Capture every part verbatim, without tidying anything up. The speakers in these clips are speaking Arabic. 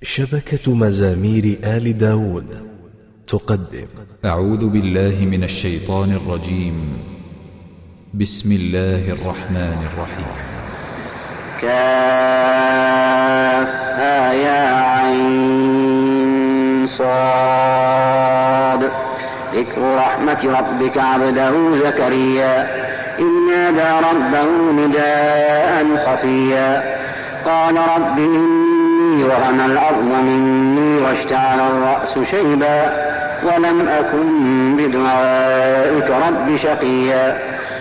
شبكة مزامير آل داود تقدم. أعوذ بالله من الشيطان الرجيم. بسم الله الرحمن الرحيم. كافها يا عين صاد. ذكر رحمة ربك عبده زكريا إذ نادى ربه نداء خفيا قال رب إني وهن العظم مني واشتعل الرأس شيبا ولم أكن بدعائك رب شقيا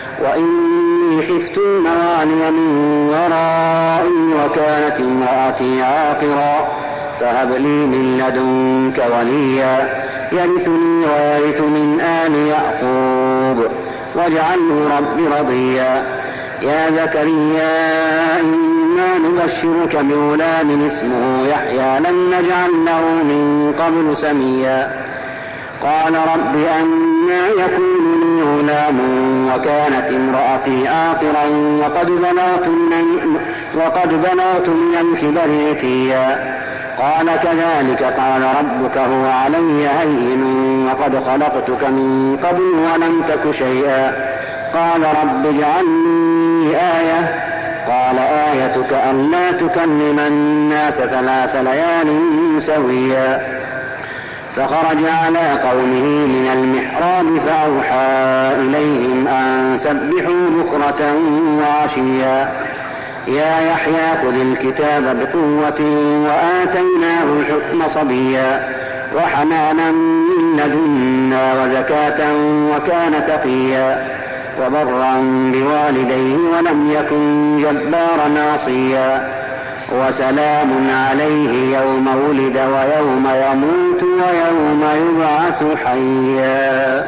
وإني خفت الموالي من ورائي وكانت امرأتي عاقرا فهب لي من لدنك وليا يرثني ويرث من آل يعقوب واجعله رب رضيا يا زكريا إنا نبشرك بغلام اسمه يحيى لم نجعل له من قبل سميا قال رب أنى يكون لي غلام وكانت امرأتي عاقرا وقد بلغت من, وقد بلغت من الكبر عتيا قال كذلك قال ربك هو علي هين وقد خلقتك من قبل ولم تك شيئا قال رب اجعل لي آية قال آيتك ألا تكلم الناس ثلاث ليال سويا فخرج على قومه من المحراب فأوحى إليهم أن سبحوا بكرة وعشيا يا يحيى خذ الكتاب بقوة وآتيناه الحكم صبيا وحنانا من لدنا وزكاة وكان تقيا وبرا بوالديه ولم يكن جبارا عصيا وسلام عليه يوم ولد ويوم يموت ويوم يبعث حيا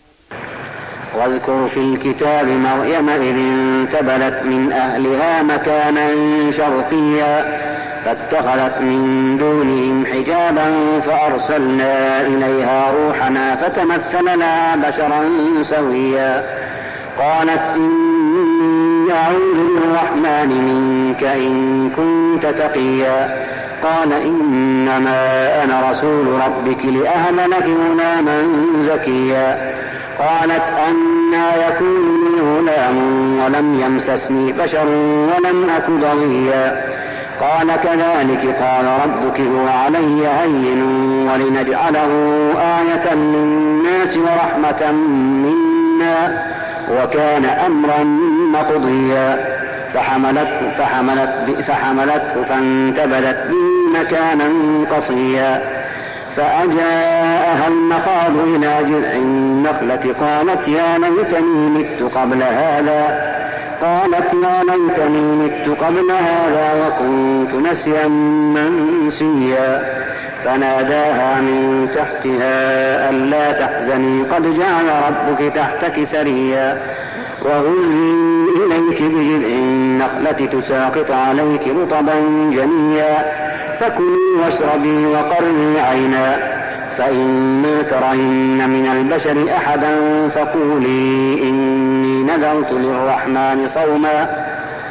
واذكر في الكتاب مريم إذ انتبذت من أهلها مكانا شرقيا فاتخذت من دونهم حجابا فأرسلنا إليها روحنا فتمثل لها بشرا سويا قالت إني أعوذ بالرحمن منك إن كنت تقيا قال إنما أنا رسول ربك لأهب لك غلاما زكيا قالت أنى يكون لي غلام ولم يمسسني بشر ولم أك بغيا قال كذلك قال ربك هو علي هين ولنجعله آية للناس ورحمة منا وكان أمرا مقضيا فحملته, فحملت فحملته فانتبذت به مكانا قصيا فأجاءها المخاض إلى جذع النخلة قالت يا ليتني مت قبل هذا قالت يا ليتني مت قبل هذا وكنت نسيا منسيا فناداها من تحتها ألا تحزني قد جعل ربك تحتك سريا وهزي إليك بجذع النخلة تساقط عليك رطبا جنيا فكلي واشربي وقري عينا فإما ترين من البشر أحدا فقولي إني نذرت للرحمن صوما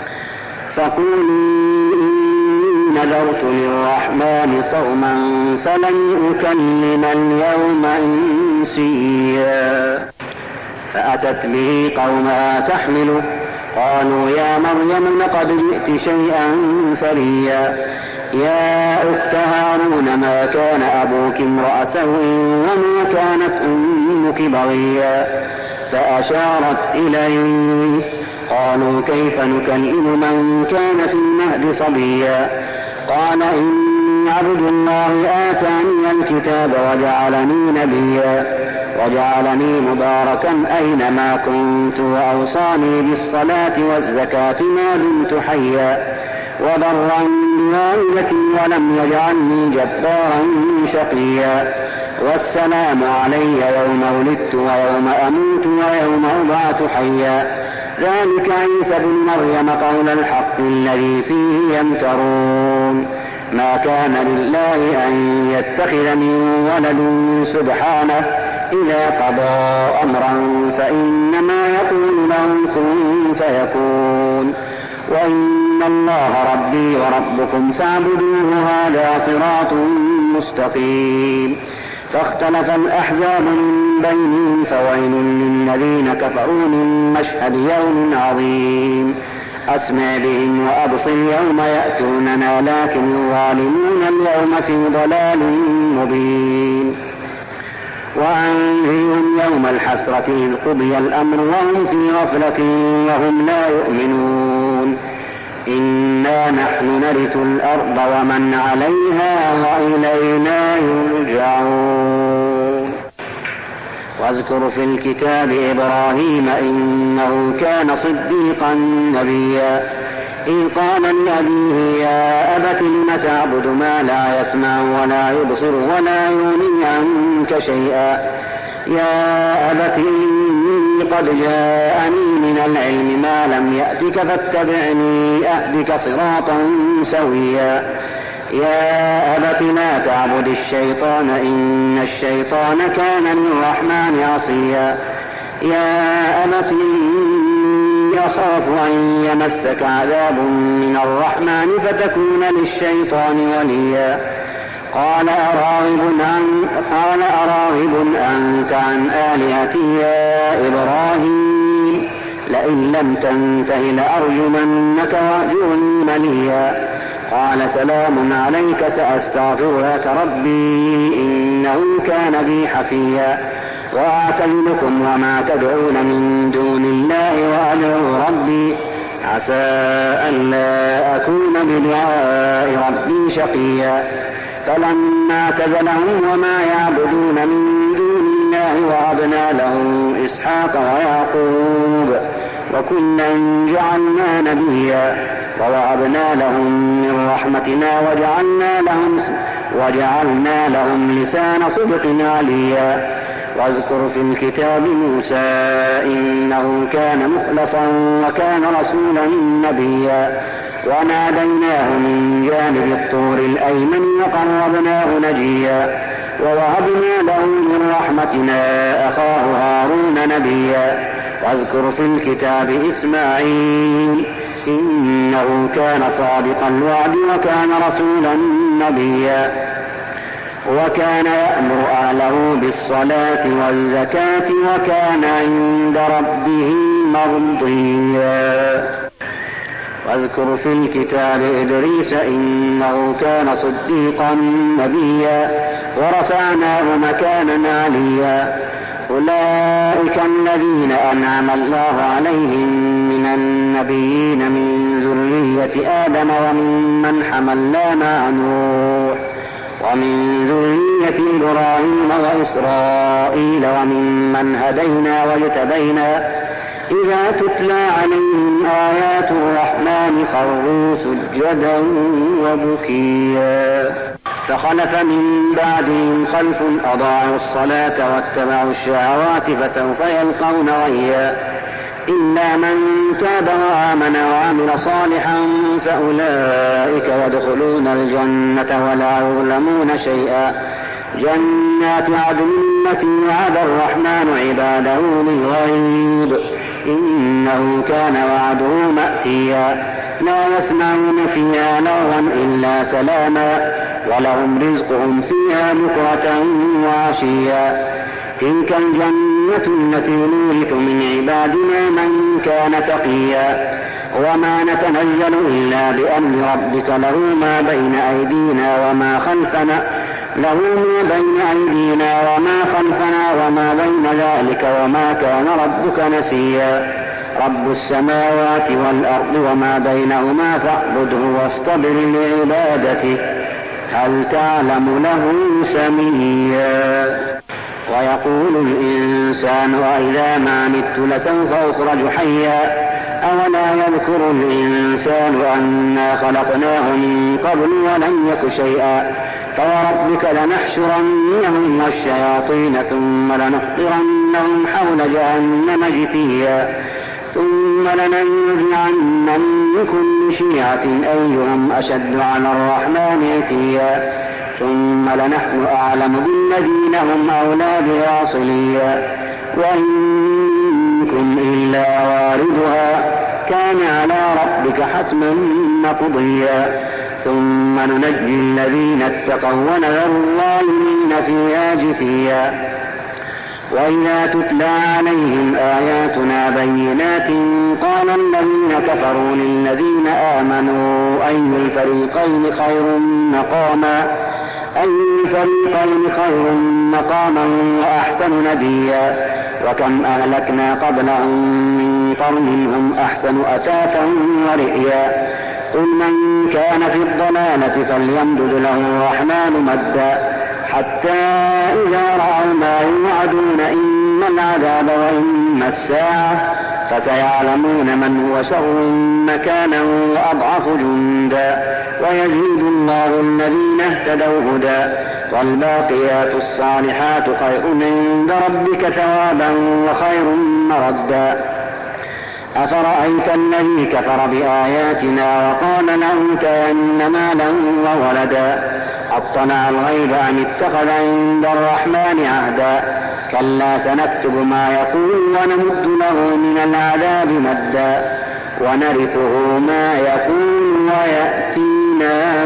فقولي إني نذرت للرحمن صوما فلن أكلم اليوم إنسيا فأتت به قومها تحمله قالوا يا مريم لقد جئت شيئا فريا يا أخت هارون ما كان أبوك امرأ سوء وما كانت أمك بغيا فأشارت إليه قالوا كيف نكلم من كان في المهد صبيا قال إني عبد الله آتاني الكتاب وجعلني نبيا وجعلني مباركا أينما كنت وأوصاني بالصلاة والزكاة ما دمت حيا وبرا بوالدتي ولم يجعلني جبارا شقيا والسلام علي يوم ولدت ويوم أموت ويوم أبعث حيا ذلك عيسى بن مريم قول الحق الذي فيه يمترون ما كان لله أن يتخذ من ولد سبحانه إذا قضى أمرا فإنما يقول له كن فيكون وإن إن الله ربي وربكم فاعبدوه هذا صراط مستقيم. فاختلف الأحزاب من بينهم فويل للذين كفروا من مشهد يوم عظيم. أسمع بهم وأبصر يوم يأتوننا لكن الظالمون اليوم في ضلال مبين. وأنذرهم يوم الحسرة إذ قضي الأمر وهم في غفلة وهم لا يؤمنون. إنا نحن نرث الأرض ومن عليها وإلينا يرجعون. واذكر في الكتاب إبراهيم إنه كان صديقا نبيا إذ قال لأبيه يا أبت لم تعبد ما لا يسمع ولا يبصر ولا يغني عنك شيئا يا أبت إني قد جاءني من العلم ما لم يأتك فاتبعني أهدك صراطا سويا يا أبت لا تعبد الشيطان إن الشيطان كان للرحمن عصيا يا أبت إني أخاف أن يمسك عذاب من الرحمن فتكون للشيطان وليا قال أراغب عن قال أراغب أنت عن آلهتي يا إبراهيم لئن لم تنته لأرجمنك واهجرني مليا قال سلام عليك سأستغفر لك ربي إنه كان بي حفيا وأعتزلكم وما تدعون من دون الله وأدعو ربي عسى ألا أكون بدعاء ربي شقيا فلما اعتزلهم وما يعبدون من دون الله وهبنا له إسحاق ويعقوب وكلا جعلنا نبيا ووهبنا لهم من رحمتنا وجعلنا لهم, وجعلنا لهم لسان صدق عليا واذكر في الكتاب موسى إنه كان مخلصا وكان رسولا نبيا وناديناه من جانب الطور الأيمن وقربناه نجيا ووهبنا له من رحمتنا أخاه هارون نبيا واذكر في الكتاب إسماعيل إنه كان صادق الوعد وكان رسولا نبيا وكان يأمر أهله بالصلاة والزكاة وكان عند ربه مرضيا واذكر في الكتاب إدريس إنه كان صديقا نبيا ورفعناه مكانا عليا أولئك الذين أنعم الله عليهم من النبيين من ذرية آدم وممن حملنا مع نوح ومن ذرية إبراهيم وإسرائيل وممن هدينا واجتبينا إذا تتلى عليهم آيات الرحمن خروا سجدا وبكيا فخلف من بعدهم خلف أضاعوا الصلاة واتبعوا الشهوات فسوف يلقون غيا إلا من تاب وآمن وعمل صالحا فأولئك يدخلون الجنة ولا يظلمون شيئا جنات عدن التي وعد الرحمن عباده بالغيب إنه كان وعده مأتيا لا يسمعون فيها لغوا إلا سلاما ولهم رزقهم فيها بكرة وعشيا تلك الجنة التي نورث من عبادنا من كان تقيا وما نتنزل إلا بأمر ربك له ما بين أيدينا وما خلفنا له ما بين أيدينا وما خلفنا وما بين ذلك وما كان ربك نسيا رب السماوات والأرض وما بينهما فاعبده واصطبر لعبادته هل تعلم له سميا ويقول الإنسان وإذا ما مت لسوف أخرج حيا أولا يذكر الإنسان أنا خلقناه من قبل ولم يك شيئا فوربك لنحشرنهم والشياطين ثم لنحضرنهم حول جهنم جثيا ثم لننزعن من كل شيعة أيهم أشد على الرحمن عتيا ثم لنحن أعلم بالذين هم أولى بها صليا وإن منكم إلا واردها كان على ربك حتما قضيا ثم ننجي الذين اتقوا ونذر الظالمين فيها جثيا. وإذا تتلى عليهم آياتنا بينات قال الذين كفروا للذين آمنوا أي الفريقين خير مقاما أي الفريقين خير مقاما وأحسن نديا. وكم أهلكنا قبلهم من قرن هم أحسن أثاثا ورئيا. قل من كان في الضلالة فليمدد له الرحمن مدا حتى إذا رأوا ما يوعدون إما العذاب وإما الساعة فسيعلمون من هو شر مكانا وأضعف جندا. ويزيد الله الذين اهتدوا هدى والباقيات الصالحات خير عند ربك ثوابا وخير مردا. أفرأيت الذي كفر بآياتنا وقال لأوتين مالا وولدا أطلع الغيب أم اتخذ عند الرحمن عهدا كلا سنكتب ما يقول ونمد له من العذاب مدا ونرثه ما يقول ويأتينا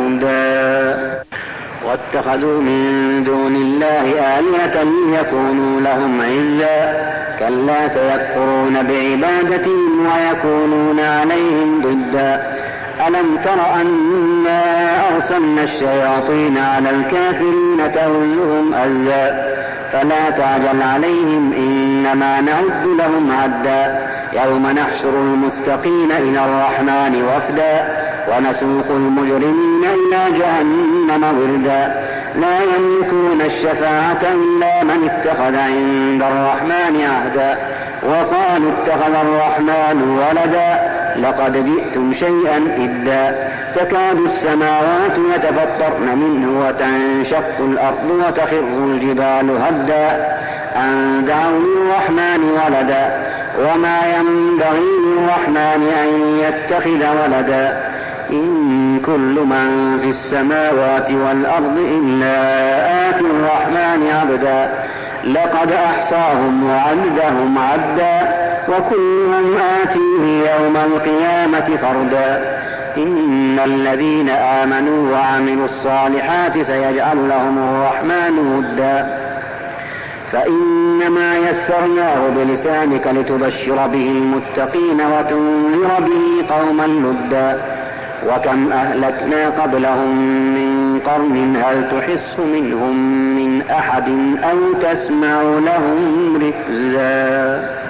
فردا. واتخذوا من دون الله آلهة ليكونوا لهم عزا كلا سيكفرون بعبادتهم ويكونون عليهم ضدا. ألم تر أنا أرسلنا الشياطين على الكافرين تؤزهم أزا فلا تعجل عليهم إنما نعد لهم عدا. يوم نحشر المتقين إلى الرحمن وفدا ونسوق المجرمين إلى جهنم وردا. لا يملكون الشفاعة إلا من اتخذ عند الرحمن عهدا وقالوا اتخذ الرحمن ولدا لقد جئتم شيئا إدا. تكاد السماوات يتفطرن منه وتنشق الأرض وتخر الجبال هدا أن دعوا للرحمن ولدا وما ينبغي للرحمن أن يتخذ ولدا. إن كل من في السماوات والأرض إلا آتي الرحمن عبدا لقد أحصاهم وعدهم عدا وكلهم آتيه يوم القيامة فردا. إن الذين آمنوا وعملوا الصالحات سيجعل لهم الرحمن ودا فإنما يسرناه بلسانك لتبشر به المتقين وتنذر به قوما لدا. وكم أهلكنا قبلهم من قرن هل تحس منهم من أحد أو تسمع لهم ركزا.